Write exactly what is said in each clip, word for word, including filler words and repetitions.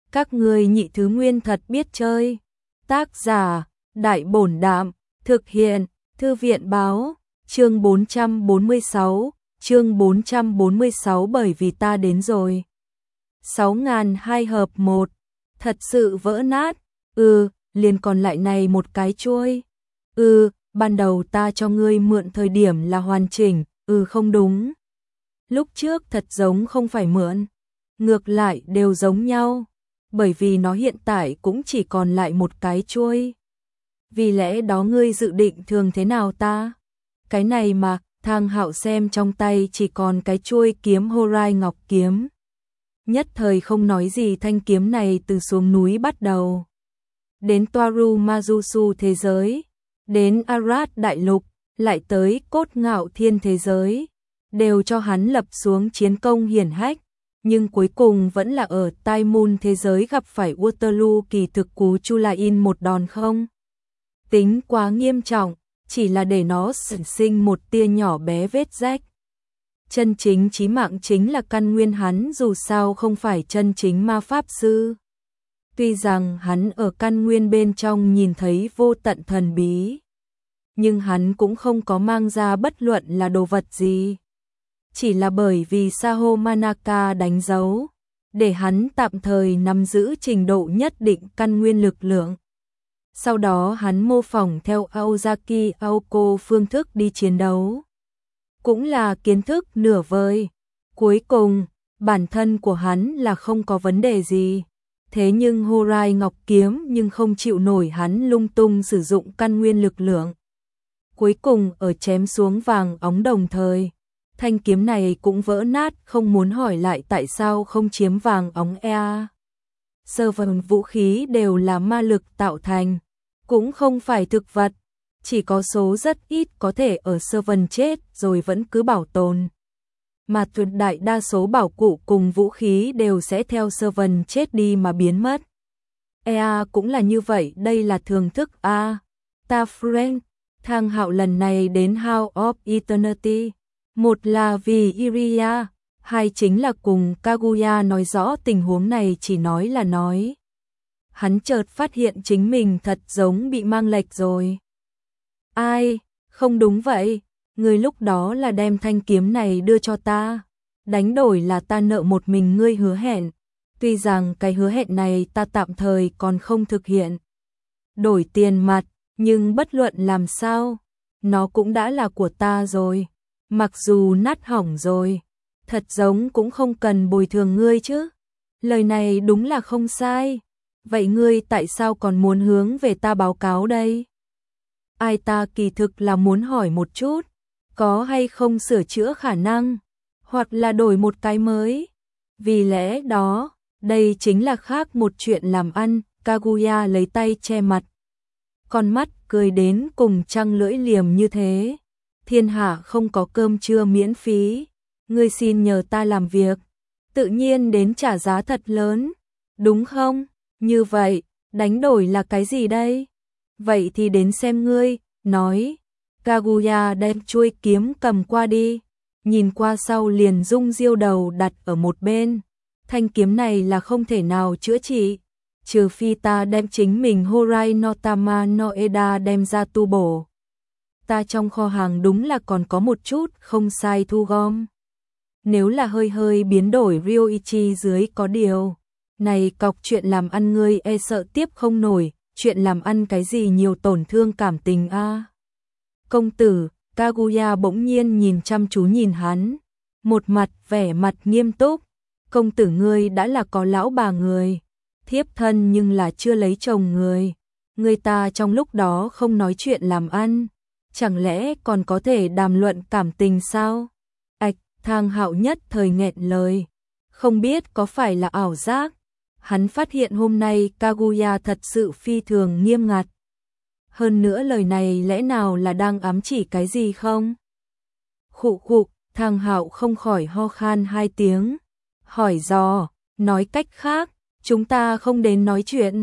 Các ngươi nhị thứ nguyên thật biết chơi. Tác giả, Đại Bổn Đạm, thực hiện, Thư viện báo, chương bốn trăm bốn mươi sáu, chương bốn trăm bốn mươi sáu bởi vì ta đến rồi. sáu nghìn hai hợp một, thật sự vỡ nát, ừ, liền còn lại này một cái chuôi. Ừ, ban đầu ta cho ngươi mượn thời điểm là hoàn chỉnh, ừ không đúng. Lúc trước thật giống không phải mượn, ngược lại đều giống nhau, bởi vì nó hiện tại cũng chỉ còn lại một cái chuôi. Vì lẽ đó ngươi dự định thường thế nào ta? Cái này mà, Thang Hạo xem trong tay chỉ còn cái chuôi kiếm Horai Ngọc kiếm. Nhất thời không nói gì, thanh kiếm này từ xuống núi bắt đầu. Đến Toaru Majusu thế giới, đến Arad đại lục, lại tới Cốt Ngạo Thiên thế giới, đều cho hắn lập xuống chiến công hiển hách. Nhưng cuối cùng vẫn là ở Tai Moon thế giới gặp phải Waterloo kỳ thực cú Chulain một đòn không tính quá nghiêm trọng, chỉ là để nó sản sinh một tia nhỏ bé vết rách. Chân chính chí mạng chính là căn nguyên, hắn dù sao không phải chân chính ma pháp sư. Tuy rằng hắn ở căn nguyên bên trong nhìn thấy vô tận thần bí, nhưng hắn cũng không có mang ra bất luận là đồ vật gì. Chỉ là bởi vì Saho Manaka đánh dấu, để hắn tạm thời nắm giữ trình độ nhất định căn nguyên lực lượng. Sau đó hắn mô phỏng theo Aozaki Aoko phương thức đi chiến đấu. Cũng là kiến thức nửa vời. Cuối cùng, bản thân của hắn là không có vấn đề gì. Thế nhưng Horai Ngọc kiếm nhưng không chịu nổi hắn lung tung sử dụng căn nguyên lực lượng. Cuối cùng ở chém xuống vàng óng đồng thời, thanh kiếm này cũng vỡ nát, không muốn hỏi lại tại sao không chiếm vàng óng e. Sơ vần vũ khí đều là ma lực tạo thành, cũng không phải thực vật, chỉ có số rất ít có thể ở sơ vần chết rồi vẫn cứ bảo tồn. Mà tuyệt đại đa số bảo cụ cùng vũ khí đều sẽ theo sơ vần chết đi mà biến mất. E cũng là như vậy, đây là thường thức A. Ta friend, Thang Hạo lần này đến House of Eternity. Một là vì Iria, hai chính là cùng Kaguya nói rõ tình huống này, chỉ nói là nói. Hắn chợt phát hiện chính mình thật giống bị mang lệch rồi. Ai, không đúng vậy, người lúc đó là đem thanh kiếm này đưa cho ta, đánh đổi là ta nợ một mình ngươi hứa hẹn. Tuy rằng cái hứa hẹn này ta tạm thời còn không thực hiện. Đổi tiền mặt, nhưng bất luận làm sao, nó cũng đã là của ta rồi. Mặc dù nát hỏng rồi, thật giống cũng không cần bồi thường ngươi chứ. Lời này đúng là không sai. Vậy ngươi tại sao còn muốn hướng về ta báo cáo đây? Ai, ta kỳ thực là muốn hỏi một chút, có hay không sửa chữa khả năng, hoặc là đổi một cái mới. Vì lẽ đó, đây chính là khác một chuyện làm ăn. Kaguya lấy tay che mặt, con mắt cười đến cùng trăng lưỡi liềm như thế. Thiên hạ không có cơm trưa miễn phí, ngươi xin nhờ ta làm việc, tự nhiên đến trả giá thật lớn, đúng không? Như vậy, đánh đổi là cái gì đây? Vậy thì đến xem ngươi, nói. Kaguya đem chuôi kiếm cầm qua đi, nhìn qua sau liền rung diêu đầu đặt ở một bên. Thanh kiếm này là không thể nào chữa trị, trừ phi ta đem chính mình Horai no Tama no Eda đem ra tu bổ. Ta trong kho hàng đúng là còn có một chút, không sai thu gom. Nếu là hơi hơi biến đổi Ryoichi dưới có điều. Này cọc chuyện làm ăn ngươi e sợ tiếp không nổi, chuyện làm ăn cái gì nhiều tổn thương cảm tình a. À? Công tử, Kaguya bỗng nhiên nhìn chăm chú nhìn hắn, một mặt vẻ mặt nghiêm túc. Công tử ngươi đã là có lão bà người, thiếp thân nhưng là chưa lấy chồng người. Người ta trong lúc đó không nói chuyện làm ăn, chẳng lẽ còn có thể đàm luận cảm tình sao? Ạch, Thang Hạo nhất thời nghẹn lời, không biết có phải là ảo giác. Hắn phát hiện hôm nay Kaguya thật sự phi thường nghiêm ngặt. Hơn nữa lời này lẽ nào là đang ám chỉ cái gì không? Khụ khụ, Thang Hạo không khỏi ho khan hai tiếng, hỏi dò, nói cách khác, chúng ta không đến nói chuyện.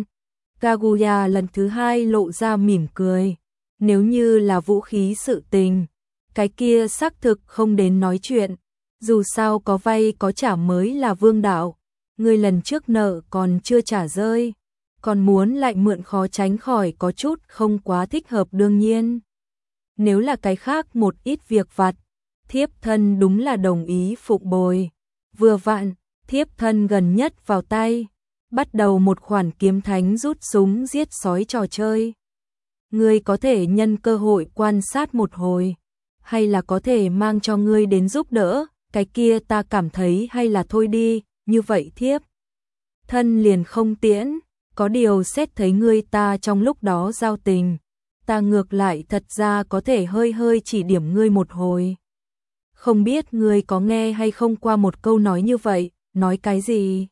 Kaguya lần thứ hai lộ ra mỉm cười. Nếu như là vũ khí sự tình, cái kia xác thực không đến nói chuyện. Dù sao có vay có trả mới là vương đạo. ngươi lần trước nợ còn chưa trả rơi, còn muốn lại mượn khó tránh khỏi có chút không quá thích hợp đương nhiên. Nếu là cái khác một ít việc vặt, thiếp thân đúng là đồng ý phụng bồi. Vừa vặn, thiếp thân gần nhất vào tay, bắt đầu một khoản kiếm thánh rút súng giết sói trò chơi. Ngươi có thể nhân cơ hội quan sát một hồi, hay là có thể mang cho ngươi đến giúp đỡ, cái kia ta cảm thấy hay là thôi đi, như vậy thiếp thân liền không tiễn, có điều xét thấy ngươi ta trong lúc đó giao tình, ta ngược lại thật ra có thể hơi hơi chỉ điểm ngươi một hồi. Không biết ngươi có nghe hay không qua một câu nói như vậy, nói cái gì?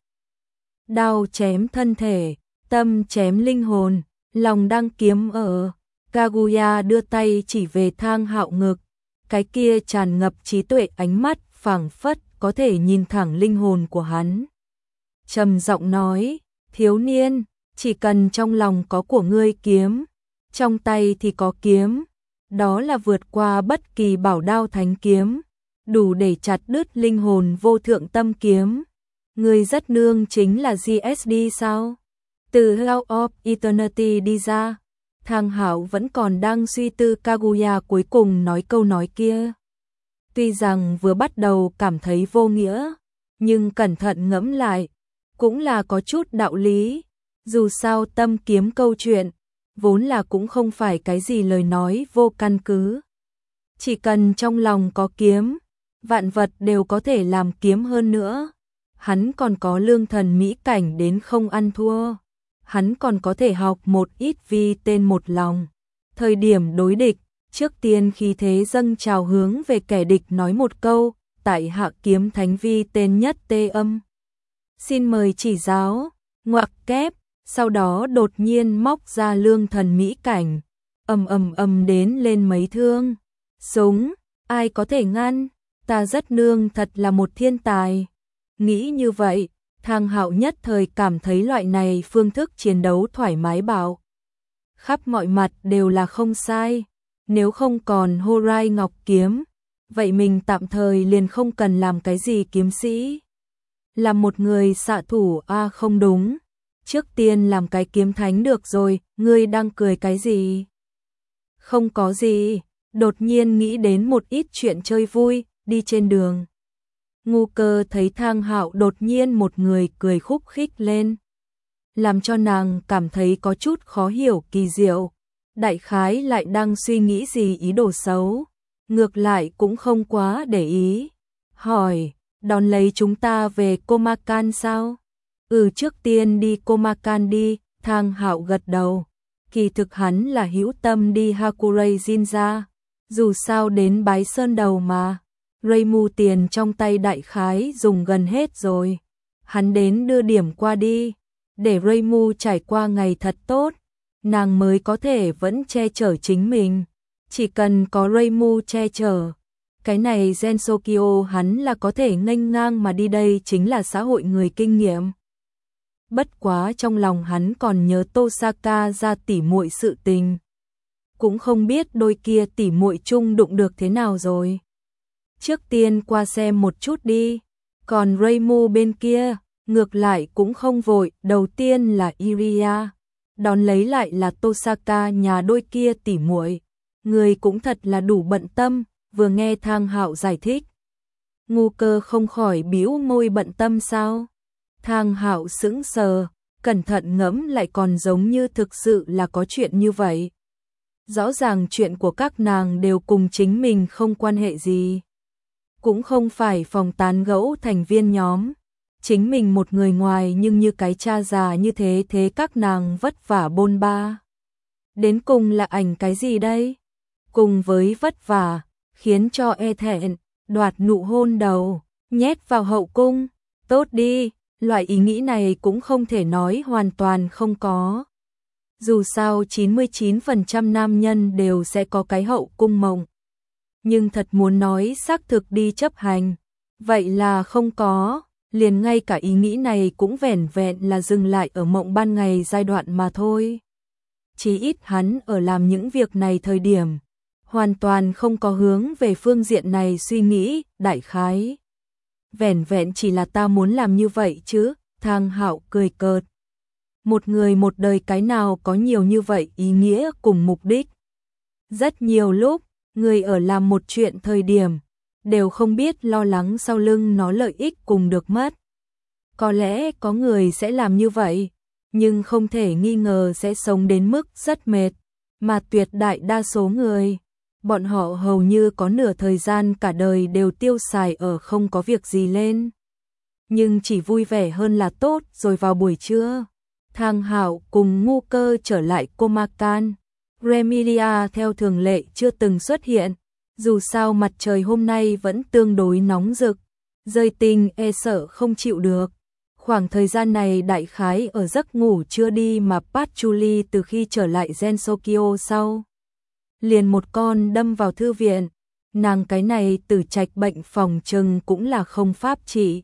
Đao chém thân thể, tâm chém linh hồn, lòng đang kiếm ở. Kaguya đưa tay chỉ về Thang Hạo ngực, cái kia tràn ngập trí tuệ ánh mắt phảng phất có thể nhìn thẳng linh hồn của hắn. Trầm giọng nói, thiếu niên, chỉ cần trong lòng có của ngươi kiếm, trong tay thì có kiếm, đó là vượt qua bất kỳ bảo đao thánh kiếm, đủ để chặt đứt linh hồn vô thượng tâm kiếm. Ngươi rất nương chính là giê ét đê sao? Từ House of Eternity đi ra, Thang Hạo vẫn còn đang suy tư Kaguya cuối cùng nói câu nói kia. Tuy rằng vừa bắt đầu cảm thấy vô nghĩa, nhưng cẩn thận ngẫm lại, cũng là có chút đạo lý. Dù sao tâm kiếm câu chuyện, vốn là cũng không phải cái gì lời nói vô căn cứ. Chỉ cần trong lòng có kiếm, vạn vật đều có thể làm kiếm hơn nữa. Hắn còn có lương thần mỹ cảnh đến không ăn thua. Hắn còn có thể học một ít vi tên một lòng. Thời điểm đối địch, trước tiên khí thế dâng trào hướng về kẻ địch nói một câu, tại hạ kiếm thánh vi tên nhất tê âm. Xin mời chỉ giáo, ngoặc kép, sau đó đột nhiên móc ra lương thần mỹ cảnh, ầm ầm ầm đến lên mấy thương. Súng, ai có thể ngăn, ta rất nương thật là một thiên tài. Nghĩ như vậy, Thang Hạo nhất thời cảm thấy loại này phương thức chiến đấu thoải mái bạo. Khắp mọi mặt đều là không sai, nếu không còn Horai Ngọc Kiếm, vậy mình tạm thời liền không cần làm cái gì kiếm sĩ. Làm một người xạ thủ a à không đúng, trước tiên làm cái kiếm thánh được rồi, ngươi đang cười cái gì? Không có gì, đột nhiên nghĩ đến một ít chuyện chơi vui, đi trên đường. Ngu Cơ thấy Thang Hạo đột nhiên một người cười khúc khích lên, làm cho nàng cảm thấy có chút khó hiểu kỳ diệu. Đại khái lại đang suy nghĩ gì ý đồ xấu, ngược lại cũng không quá để ý. Hỏi, đón lấy chúng ta về Komakan sao? Ừ, trước tiên đi Komakan đi. Thang Hạo gật đầu. Kỳ thực hắn là hữu tâm đi Hakurei Jinja, dù sao đến bái sơn đầu mà. Reimu tiền trong tay đại khái dùng gần hết rồi, hắn đến đưa điểm qua đi, để Reimu trải qua ngày thật tốt, nàng mới có thể vẫn che chở chính mình. Chỉ cần có Reimu che chở, cái này Gensokyo hắn là có thể nghênh ngang mà đi, đây chính là xã hội người kinh nghiệm. Bất quá trong lòng hắn còn nhớ Tosaka ra tỉ muội sự tình, cũng không biết đôi kia tỉ muội chung đụng được thế nào rồi. Trước tiên qua xem một chút đi, còn Reimu bên kia, ngược lại cũng không vội, đầu tiên là Iria, đón lấy lại là Tosaka, nhà đôi kia tỉ muội. Người cũng thật là đủ bận tâm, vừa nghe Thang Hạo giải thích. Ngu Cơ không khỏi bĩu môi, bận tâm sao? Thang Hạo sững sờ, cẩn thận ngẫm lại còn giống như thực sự là có chuyện như vậy. Rõ ràng chuyện của các nàng đều cùng chính mình không quan hệ gì. Cũng không phải phòng tán gẫu thành viên nhóm. Chính mình một người ngoài nhưng như cái cha già như thế, thế các nàng vất vả bôn ba. Đến cùng là ảnh cái gì đây? Cùng với vất vả, khiến cho e thẹn, đoạt nụ hôn đầu, nhét vào hậu cung. Tốt đi, loại ý nghĩ này cũng không thể nói hoàn toàn không có. Dù sao chín mươi chín phần trăm nam nhân đều sẽ có cái hậu cung mộng. Nhưng thật muốn nói xác thực đi chấp hành, vậy là không có, liền ngay cả ý nghĩ này cũng vẻn vẹn là dừng lại ở mộng ban ngày giai đoạn mà thôi. Chí ít hắn ở làm những việc này thời điểm, hoàn toàn không có hướng về phương diện này suy nghĩ, đại khái. Vẻn vẹn chỉ là ta muốn làm như vậy chứ, Thang Hạo cười cợt. Một người một đời cái nào có nhiều như vậy ý nghĩa cùng mục đích. Rất nhiều lúc, người ở làm một chuyện thời điểm, đều không biết lo lắng sau lưng nó lợi ích cùng được mất. Có lẽ có người sẽ làm như vậy, nhưng không thể nghi ngờ sẽ sống đến mức rất mệt, mà tuyệt đại đa số người, bọn họ hầu như có nửa thời gian cả đời đều tiêu xài ở không có việc gì lên. Nhưng chỉ vui vẻ hơn là tốt. Rồi vào buổi trưa, Thang Hạo cùng Ngu Cơ trở lại Comarcan. Remilia theo thường lệ chưa từng xuất hiện, dù sao mặt trời hôm nay vẫn tương đối nóng rực, Rơi Tinh e sợ không chịu được. Khoảng thời gian này đại khái ở giấc ngủ chưa đi mà Patchouli từ khi trở lại Gensokyo sau, liền một con đâm vào thư viện, nàng cái này tử trạch bệnh phòng trừng cũng là không pháp trị.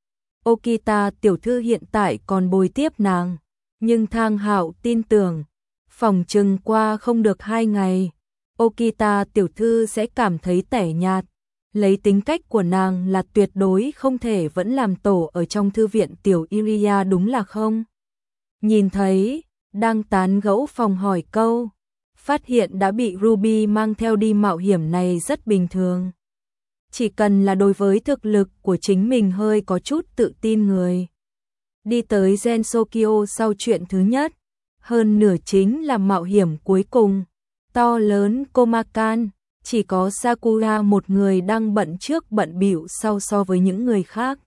Okita tiểu thư hiện tại còn bồi tiếp nàng, nhưng Thang Hạo tin tưởng, phòng trừng qua không được hai ngày, Okita tiểu thư sẽ cảm thấy tẻ nhạt. Lấy tính cách của nàng là tuyệt đối không thể vẫn làm tổ ở trong thư viện tiểu Iria đúng là không. Nhìn thấy, đang tán gẫu phòng hỏi câu, phát hiện đã bị Ruby mang theo đi mạo hiểm này rất bình thường. Chỉ cần là đối với thực lực của chính mình hơi có chút tự tin người. Đi tới Gensokyo sau chuyện thứ nhất, hơn nửa chính là mạo hiểm cuối cùng, to lớn Comarcan. Chỉ có Sakura một người đang bận trước bận bịu sau so với những người khác.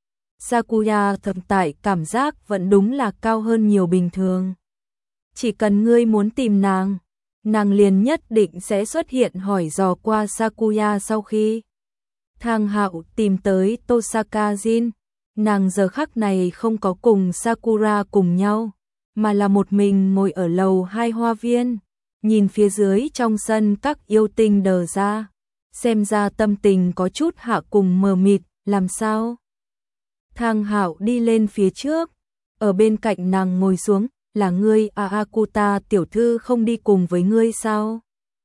Sakura thầm tại cảm giác vẫn đúng là cao hơn nhiều bình thường. Chỉ cần ngươi muốn tìm nàng, nàng liền nhất định sẽ xuất hiện hỏi dò qua Sakura. Sau khi Thang Hạo tìm tới Tosaka Jin, nàng giờ khắc này không có cùng Sakura cùng nhau, mà là một mình ngồi ở lầu hai hoa viên. Nhìn phía dưới trong sân các yêu tinh đờ ra, xem ra tâm tình có chút hạ cùng mờ mịt, làm sao? Thang Hạo đi lên phía trước, ở bên cạnh nàng ngồi xuống, là ngươi Aakuta tiểu thư không đi cùng với ngươi sao?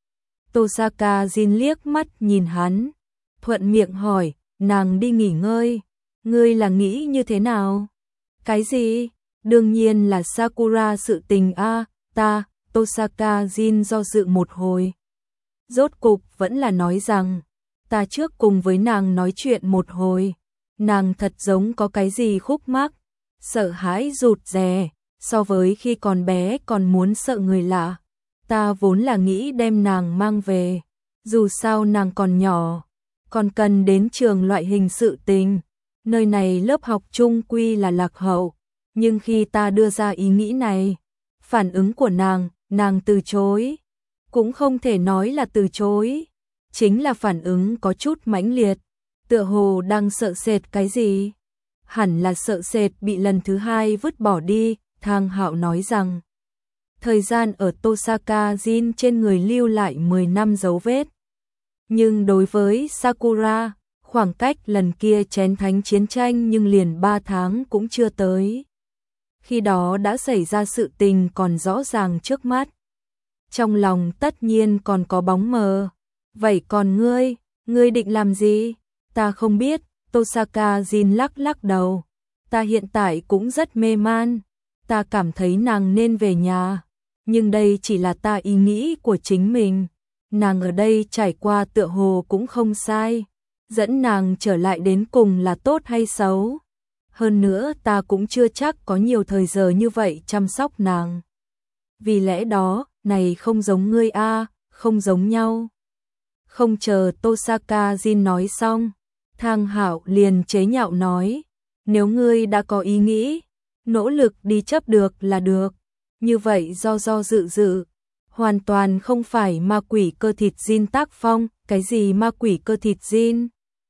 Tosaka Jin liếc mắt nhìn hắn, thuận miệng hỏi, nàng đi nghỉ ngơi, ngươi là nghĩ như thế nào? Cái gì? Đương nhiên là Sakura sự tình a, ta. Tosaka Jin do dự một hồi. Rốt cục vẫn là nói rằng, ta trước cùng với nàng nói chuyện một hồi, nàng thật giống có cái gì khúc mắc, sợ hãi rụt rè, so với khi còn bé còn muốn sợ người lạ. Ta vốn là nghĩ đem nàng mang về, dù sao nàng còn nhỏ, còn cần đến trường loại hình sự tình, nơi này lớp học chung quy là lạc hậu, nhưng khi ta đưa ra ý nghĩ này, phản ứng của nàng, nàng từ chối, cũng không thể nói là từ chối, chính là phản ứng có chút mãnh liệt, tựa hồ đang sợ sệt cái gì, hẳn là sợ sệt bị lần thứ hai vứt bỏ đi. Thang Hạo nói rằng, thời gian ở Tosaka Jin trên người lưu lại mười năm dấu vết, nhưng đối với Sakura, khoảng cách lần kia chén thánh chiến tranh nhưng liền ba tháng cũng chưa tới. Khi đó đã xảy ra sự tình còn rõ ràng trước mắt. Trong lòng tất nhiên còn có bóng mờ. Vậy còn ngươi, ngươi định làm gì? Ta không biết, Tosaka Jin lắc lắc đầu. Ta hiện tại cũng rất mê man. Ta cảm thấy nàng nên về nhà. Nhưng đây chỉ là ta ý nghĩ của chính mình. Nàng ở đây trải qua tựa hồ cũng không sai. Dẫn nàng trở lại đến cùng là tốt hay xấu? Hơn nữa ta cũng chưa chắc có nhiều thời giờ như vậy chăm sóc nàng. Vì lẽ đó, này không giống ngươi a, không giống nhau. Không chờ Tosaka Jin nói xong, Thang Hạo liền chế nhạo nói, nếu ngươi đã có ý nghĩ, nỗ lực đi chấp được là được, như vậy do do dự dự, hoàn toàn không phải ma quỷ cơ thịt Jin tác phong. Cái gì ma quỷ cơ thịt Jin?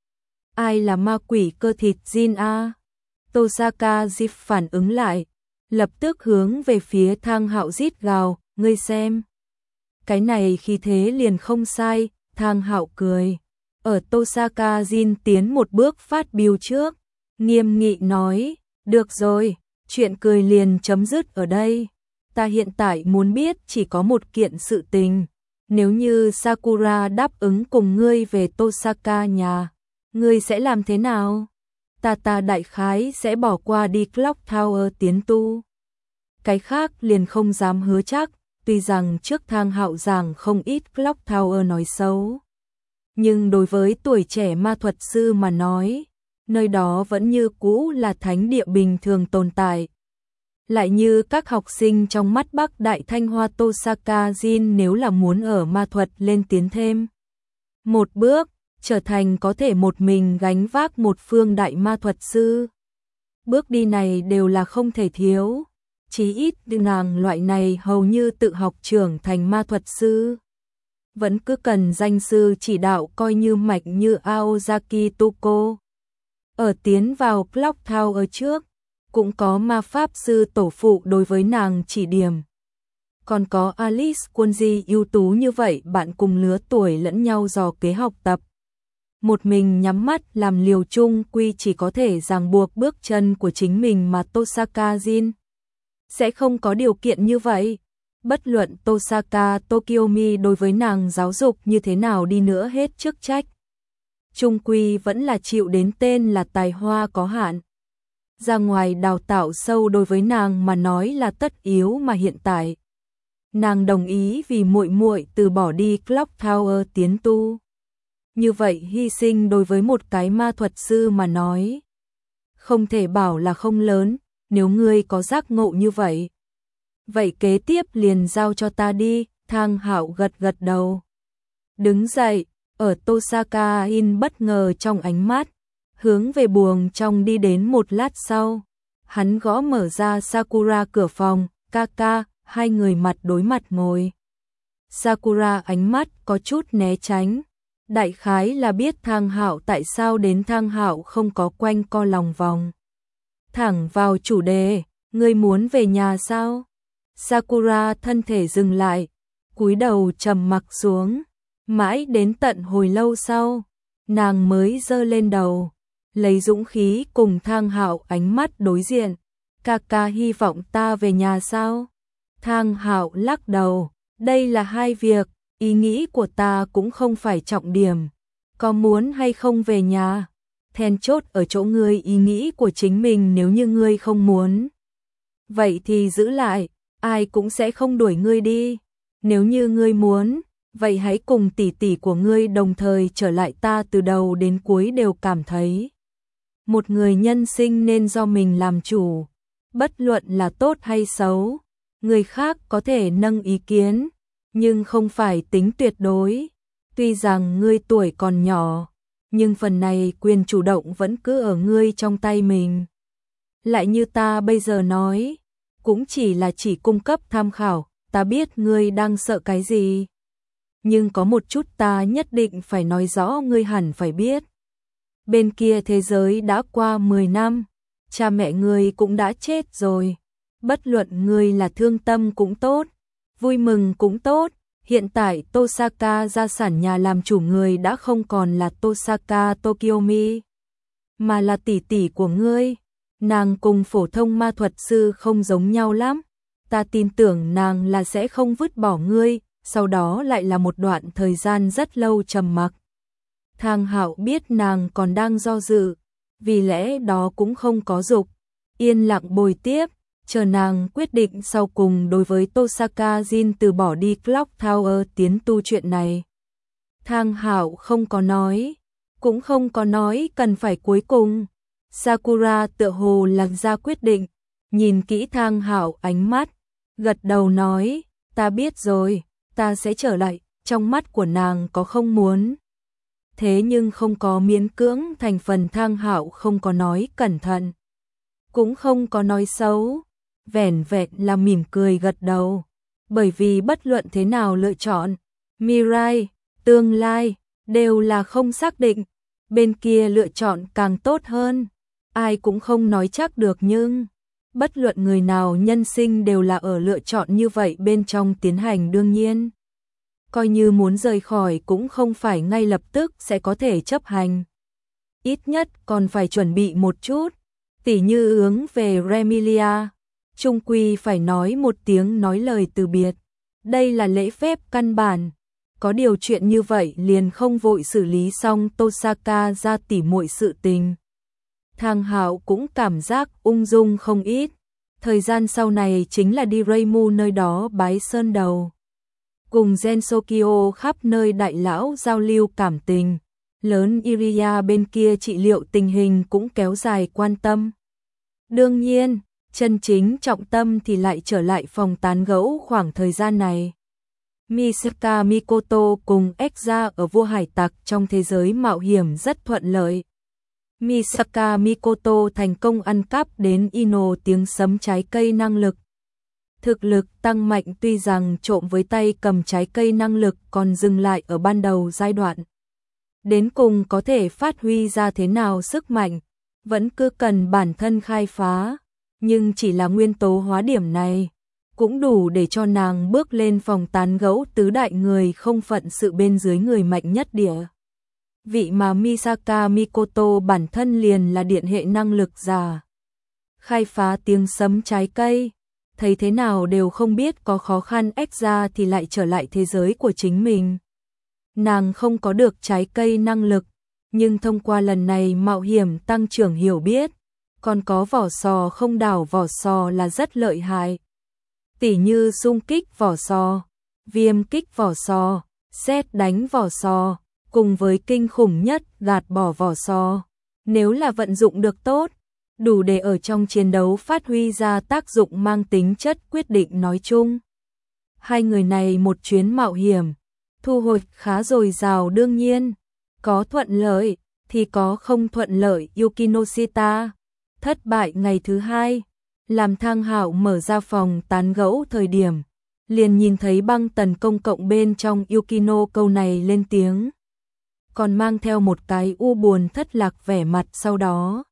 Ai là ma quỷ cơ thịt Jin a? Tosaka Jin phản ứng lại, lập tức hướng về phía Thang Hạo rít gào, ngươi xem. Cái này khi thế liền không sai. Thang Hạo cười. Ở Tosaka Jin tiến một bước phát biểu trước, nghiêm nghị nói, được rồi, chuyện cười liền chấm dứt ở đây. Ta hiện tại muốn biết chỉ có một kiện sự tình. Nếu như Sakura đáp ứng cùng ngươi về Tosaka nhà, ngươi sẽ làm thế nào? ta ta đại khái sẽ bỏ qua đi Clock Tower tiến tu. Cái khác liền không dám hứa chắc, tuy rằng trước Thang Hạo giảng không ít Clock Tower nói xấu. Nhưng đối với tuổi trẻ ma thuật sư mà nói, nơi đó vẫn như cũ là thánh địa bình thường tồn tại. Lại như các học sinh trong mắt Bắc Đại Thanh Hoa Tosaka Jin nếu là muốn ở ma thuật lên tiến thêm một bước, trở thành có thể một mình gánh vác một phương đại ma thuật sư. Bước đi này đều là không thể thiếu, chí ít nàng loại này hầu như tự học trưởng thành ma thuật sư. Vẫn cứ cần danh sư chỉ đạo coi như mạch như Aozaki Tuko. Ở tiến vào Clock Tower trước, cũng có ma pháp sư tổ phụ đối với nàng chỉ điểm. Còn có Alice Kunji ưu tú như vậy, bạn cùng lứa tuổi lẫn nhau dò kế học tập. Một mình nhắm mắt làm liều chung quy chỉ có thể ràng buộc bước chân của chính mình mà Tosaka Jin sẽ không có điều kiện như vậy. Bất luận Tosaka Tokyomi đối với nàng giáo dục như thế nào đi nữa hết chức trách, chung quy vẫn là chịu đến tên là tài hoa có hạn. Ra ngoài đào tạo sâu đối với nàng mà nói là tất yếu, mà hiện tại nàng đồng ý vì muội muội từ bỏ đi Clock Tower tiến tu. Như vậy hy sinh đối với một cái ma thuật sư mà nói, không thể bảo là không lớn. Nếu ngươi có giác ngộ như vậy, vậy kế tiếp liền giao cho ta đi. Thang Hạo gật gật đầu, đứng dậy, ở Tosaka In bất ngờ trong ánh mắt, hướng về buồng trong đi đến. Một lát sau, hắn gõ mở ra Sakura cửa phòng. Kaka, hai người mặt đối mặt ngồi. Sakura ánh mắt có chút né tránh, đại khái là biết Thang Hạo tại sao đến. Thang Hạo không có quanh co lòng vòng, thẳng vào chủ đề, ngươi muốn về nhà sao? Sakura thân thể dừng lại, cúi đầu trầm mặc xuống, mãi đến tận hồi lâu sau, nàng mới giơ lên đầu, lấy dũng khí cùng Thang Hạo ánh mắt đối diện. Kaka hy vọng ta về nhà sao? Thang Hạo lắc đầu, đây là hai việc, ý nghĩ của ta cũng không phải trọng điểm. Có muốn hay không về nhà, then chốt ở chỗ ngươi ý nghĩ của chính mình. Nếu như ngươi không muốn, vậy thì giữ lại, ai cũng sẽ không đuổi ngươi đi. Nếu như ngươi muốn, vậy hãy cùng tỷ tỷ của ngươi đồng thời trở lại. Ta từ đầu đến cuối đều cảm thấy, một người nhân sinh nên do mình làm chủ, bất luận là tốt hay xấu. Người khác có thể nâng ý kiến, nhưng không phải tính tuyệt đối. Tuy rằng ngươi tuổi còn nhỏ, nhưng phần này quyền chủ động vẫn cứ ở ngươi trong tay mình. Lại như ta bây giờ nói, cũng chỉ là chỉ cung cấp tham khảo. Ta biết ngươi đang sợ cái gì, nhưng có một chút ta nhất định phải nói rõ, ngươi hẳn phải biết. Bên kia thế giới đã qua mười năm, cha mẹ ngươi cũng đã chết rồi. Bất luận ngươi là thương tâm cũng tốt, vui mừng cũng tốt, hiện tại Tosaka gia sản nhà làm chủ người đã không còn là Tosaka Tokyomi, mà là tỷ tỷ của ngươi. Nàng cùng phổ thông ma thuật sư không giống nhau lắm. Ta tin tưởng nàng là sẽ không vứt bỏ ngươi. Sau đó lại là một đoạn thời gian rất lâu trầm mặc. Thang Hạo biết nàng còn đang do dự, vì lẽ đó cũng không có dục, yên lặng bồi tiếp, chờ nàng quyết định sau cùng. Đối với Tosaka Jin từ bỏ đi Clock Tower tiến tu chuyện này, Thang Hạo không có nói, cũng không có nói cần phải cuối cùng. Sakura tựa hồ làm ra quyết định, nhìn kỹ Thang Hạo ánh mắt, gật đầu nói, ta biết rồi, ta sẽ trở lại. Trong mắt của nàng có không muốn, thế nhưng không có miễn cưỡng thành phần. Thang Hạo không có nói cẩn thận, cũng không có nói xấu, vẻn vẹn là mỉm cười gật đầu. Bởi vì bất luận thế nào lựa chọn, Mirai, tương lai, đều là không xác định. Bên kia lựa chọn càng tốt hơn, ai cũng không nói chắc được, nhưng bất luận người nào nhân sinh đều là ở lựa chọn như vậy bên trong tiến hành. Đương nhiên, coi như muốn rời khỏi cũng không phải ngay lập tức sẽ có thể chấp hành. Ít nhất còn phải chuẩn bị một chút, tỉ như hướng về Remilia, chung quy phải nói một tiếng nói lời từ biệt. Đây là lễ phép căn bản. Có điều chuyện như vậy liền không vội xử lý xong Tosaka ra tỉ muội sự tình. Thang Hạo cũng cảm giác ung dung không ít. Thời gian sau này chính là đi Reimu nơi đó bái sơn đầu. Cùng Gensokyo khắp nơi đại lão giao lưu cảm tình. Lớn Iriya bên kia trị liệu tình hình cũng kéo dài quan tâm. Đương nhiên, chân chính trọng tâm thì lại trở lại phòng tán gẫu khoảng thời gian này. Misaka Mikoto cùng Ekza ở vua hải tặc trong thế giới mạo hiểm rất thuận lợi. Misaka Mikoto thành công ăn cắp đến Ino tiếng sấm trái cây năng lực. Thực lực tăng mạnh tuy rằng trộm với tay cầm trái cây năng lực còn dừng lại ở ban đầu giai đoạn. Đến cùng có thể phát huy ra thế nào sức mạnh, vẫn cứ cần bản thân khai phá, nhưng chỉ là nguyên tố hóa điểm này, cũng đủ để cho nàng bước lên phòng tán gẫu tứ đại người không phận sự bên dưới người mạnh nhất địa. Vị mà Misaka Mikoto bản thân liền là điện hệ năng lực giả. Khai phá tiếng sấm trái cây, thấy thế nào đều không biết có khó khăn ếch ra thì lại trở lại thế giới của chính mình. Nàng không có được trái cây năng lực, nhưng thông qua lần này mạo hiểm tăng trưởng hiểu biết, còn có vỏ sò không đảo vỏ sò là rất lợi hại. Tỉ như xung kích vỏ sò, viêm kích vỏ sò, sét đánh vỏ sò, cùng với kinh khủng nhất gạt bỏ vỏ sò. Nếu là vận dụng được tốt, đủ để ở trong chiến đấu phát huy ra tác dụng mang tính chất quyết định nói chung. Hai người này một chuyến mạo hiểm, thu hoạch khá dồi dào đương nhiên, có thuận lợi, thì có không thuận lợi. Yukinoshita thất bại ngày thứ hai, làm Thang Hạo mở ra phòng tán gẫu thời điểm, liền nhìn thấy băng tần công cộng bên trong Yukino câu này lên tiếng. Còn mang theo một cái u buồn thất lạc vẻ mặt sau đó.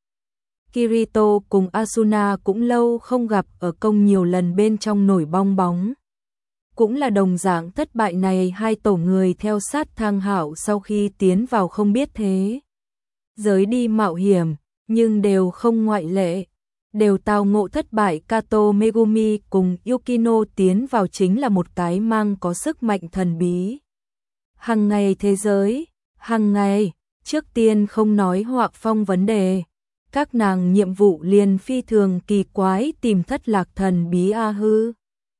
Kirito cùng Asuna cũng lâu không gặp ở công nhiều lần bên trong nổi bong bóng. Cũng là đồng dạng thất bại này hai tổ người theo sát Thang Hạo sau khi tiến vào không biết thế giới đi mạo hiểm, nhưng đều không ngoại lệ. Đều tao ngộ thất bại. Kato Megumi cùng Yukino tiến vào chính là một cái mang có sức mạnh thần bí. Hằng ngày thế giới, hằng ngày, trước tiên không nói họa phong vấn đề. Các nàng nhiệm vụ liền phi thường kỳ quái tìm thất lạc thần bí A Hư.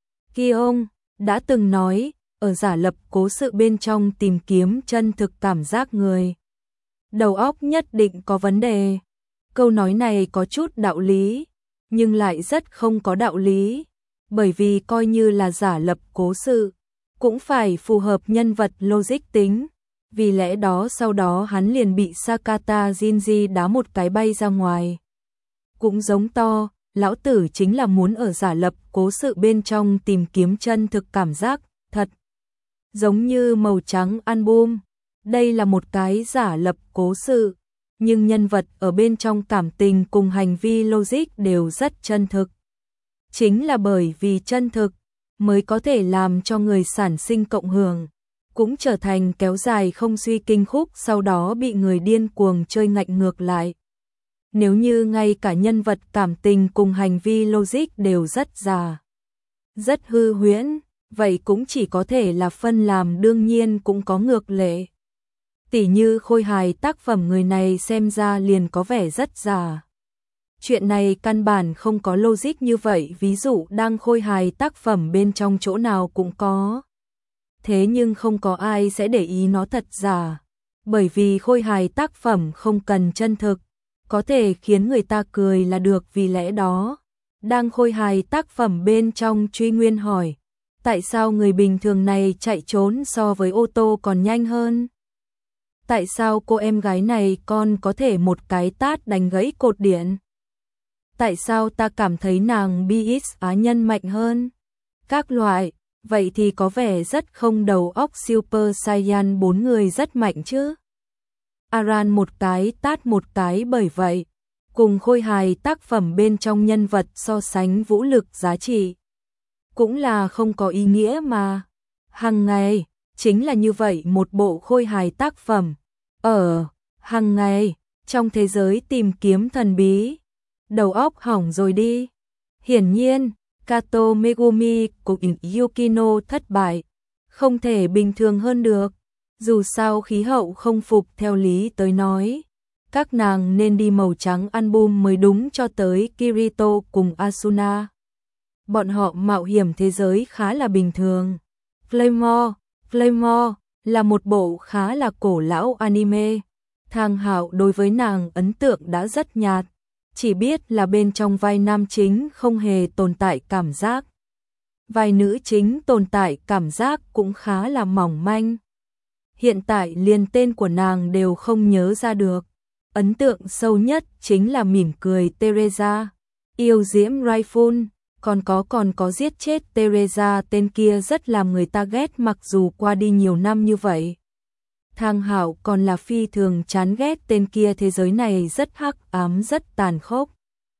Kiong đã từng nói, ở giả lập cố sự bên trong tìm kiếm chân thực cảm giác người. Đầu óc nhất định có vấn đề. Câu nói này có chút đạo lý, nhưng lại rất không có đạo lý, bởi vì coi như là giả lập cố sự, cũng phải phù hợp nhân vật logic tính. Vì lẽ đó sau đó hắn liền bị Sakata Shinji đá một cái bay ra ngoài. Cũng giống to, lão tử chính là muốn ở giả lập cố sự bên trong tìm kiếm chân thực cảm giác thật. Giống như màu trắng album, đây là một cái giả lập cố sự, nhưng nhân vật ở bên trong cảm tình cùng hành vi logic đều rất chân thực. Chính là bởi vì chân thực, mới có thể làm cho người sản sinh cộng hưởng, cũng trở thành kéo dài không suy kinh khúc sau đó bị người điên cuồng chơi ngạnh ngược lại. Nếu như ngay cả nhân vật cảm tình cùng hành vi logic đều rất giả, rất hư huyễn, vậy cũng chỉ có thể là phân làm, đương nhiên cũng có ngược lệ. Tỉ như khôi hài tác phẩm người này xem ra liền có vẻ rất giả. Chuyện này căn bản không có logic như vậy, ví dụ đang khôi hài tác phẩm bên trong chỗ nào cũng có. Thế nhưng không có ai sẽ để ý nó thật giả, bởi vì khôi hài tác phẩm không cần chân thực, có thể khiến người ta cười là được. Vì lẽ đó, đang khôi hài tác phẩm bên trong truy nguyên hỏi, tại sao người bình thường này chạy trốn so với ô tô còn nhanh hơn? Tại sao cô em gái này con có thể một cái tát đánh gãy cột điện? Tại sao ta cảm thấy nàng bê ích á nhân mạnh hơn? Các loại, vậy thì có vẻ rất không đầu óc. Super Saiyan bốn người rất mạnh chứ? Aran một cái tát một cái, bởi vậy, cùng khôi hài tác phẩm bên trong nhân vật so sánh vũ lực giá trị, cũng là không có ý nghĩa mà. Hằng ngày, chính là như vậy một bộ khôi hài tác phẩm. Ở, hằng ngày, trong thế giới tìm kiếm thần bí, đầu óc hỏng rồi đi. Hiển nhiên, Kato Megumi cùng Yukino thất bại, không thể bình thường hơn được. Dù sao khí hậu không phục theo lý tới nói, Các nàng nên đi màu trắng album mới đúng cho tới Kirito cùng Asuna. Bọn họ mạo hiểm thế giới khá là bình thường. Claymore, Claymore là một bộ khá là cổ lão anime. Thang Hạo đối với nàng ấn tượng đã rất nhạt, chỉ biết là bên trong vai nam chính không hề tồn tại cảm giác. Vai nữ chính tồn tại cảm giác cũng khá là mỏng manh. Hiện tại liền tên của nàng đều không nhớ ra được. Ấn tượng sâu nhất chính là mỉm cười Teresa, yêu diễm Rifle, còn có còn có giết chết Teresa, tên kia rất làm người ta ghét mặc dù qua đi nhiều năm như vậy. Thang Hạo còn là phi thường chán ghét tên kia, thế giới này rất hắc ám rất tàn khốc.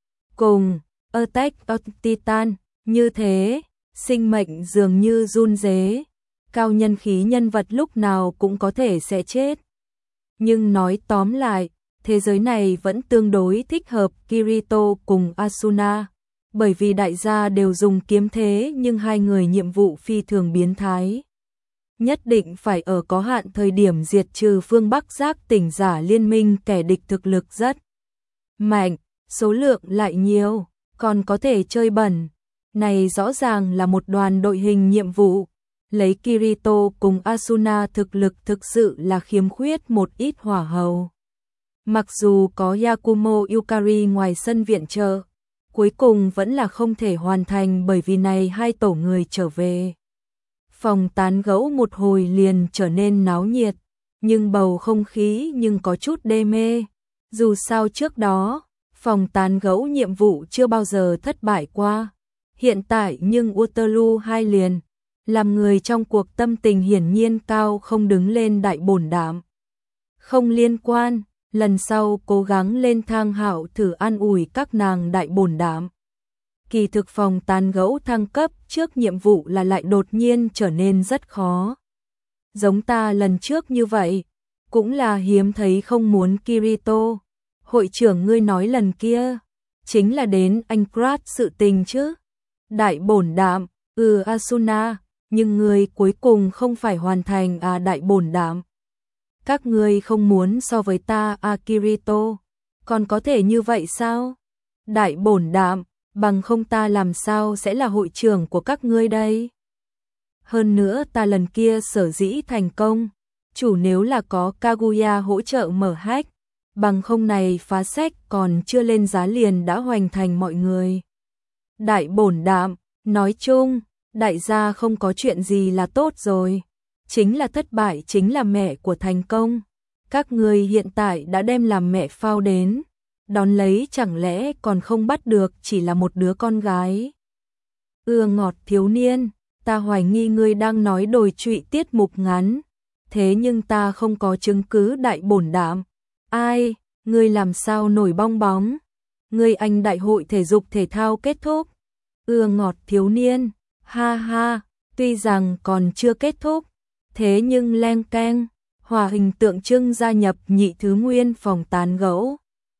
Cùng Attack of Titan như thế, sinh mệnh dường như run rế, cao nhân khí nhân vật lúc nào cũng có thể sẽ chết. Nhưng nói tóm lại, thế giới này vẫn tương đối thích hợp Kirito cùng Asuna, bởi vì đại gia đều dùng kiếm thế nhưng hai người nhiệm vụ phi thường biến thái. Nhất định phải ở có hạn thời điểm diệt trừ phương Bắc Giác tỉnh giả liên minh, kẻ địch thực lực rất mạnh, số lượng lại nhiều, còn có thể chơi bẩn. Này rõ ràng là một đoàn đội hình nhiệm vụ. Lấy Kirito cùng Asuna thực lực thực sự là khiếm khuyết một ít hỏa hầu. Mặc dù có Yakumo Yukari ngoài sân viện trợ, cuối cùng vẫn là không thể hoàn thành bởi vì này hai tổ người trở về. Phòng tán gẫu một hồi liền trở nên náo nhiệt, nhưng bầu không khí nhưng có chút đê mê. Dù sao trước đó, phòng tán gẫu nhiệm vụ chưa bao giờ thất bại qua. Hiện tại nhưng Waterloo hai liền, làm người trong cuộc tâm tình hiển nhiên cao không đứng lên đại bổn đảm. Không liên quan, lần sau cố gắng lên. Thang Hạo thử an ủi các nàng đại bổn đảm. Kỳ thực phòng tán gẫu thăng cấp trước nhiệm vụ là lại đột nhiên trở nên rất khó. Giống ta lần trước như vậy, cũng là hiếm thấy không muốn. Kirito, hội trưởng ngươi nói lần kia, chính là đến anh Krat sự tình chứ. Đại bổn đảm, ừ Asuna, nhưng ngươi cuối cùng không phải hoàn thành à đại bổn đảm. Các ngươi không muốn so với ta à Kirito, còn có thể như vậy sao? Đại bổn đảm, bằng không ta làm sao sẽ là hội trưởng của các ngươi đây? Hơn nữa ta lần kia sở dĩ thành công, chủ nếu là có Kaguya hỗ trợ mở hack, bằng không này phá sách còn chưa lên giá liền đã hoành thành mọi người. Đại bổn đảm, nói chung, đại gia không có chuyện gì là tốt rồi. Chính là thất bại chính là mẹ của thành công. Các ngươi hiện tại đã đem làm mẹ phao đến, đón lấy chẳng lẽ còn không bắt được chỉ là một đứa con gái. Ưa ngọt thiếu niên, ta hoài nghi ngươi đang nói đồi trụy tiết mục ngắn, thế nhưng ta không có chứng cứ đại bổn đảm. Ai, ngươi làm sao nổi bong bóng? Ngươi anh đại hội thể dục thể thao kết thúc. Ưa ngọt thiếu niên, ha ha, tuy rằng còn chưa kết thúc, thế nhưng leng keng, hòa hình tượng trưng gia nhập nhị thứ nguyên phòng tán gẫu.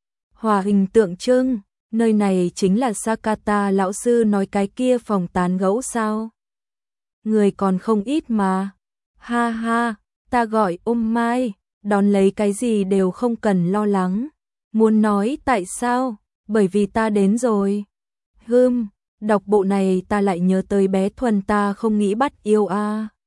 Hòa hình tượng trưng, nơi này chính là Sakata lão sư nói cái kia phòng tán gẫu sao? Người còn không ít mà. Ha ha, ta gọi ôm mai, đón lấy cái gì đều không cần lo lắng. Muốn nói tại sao? Bởi vì ta đến rồi. Hừm, đọc bộ này ta lại nhớ tới bé Thuần, ta không nghĩ bắt yêu a. À.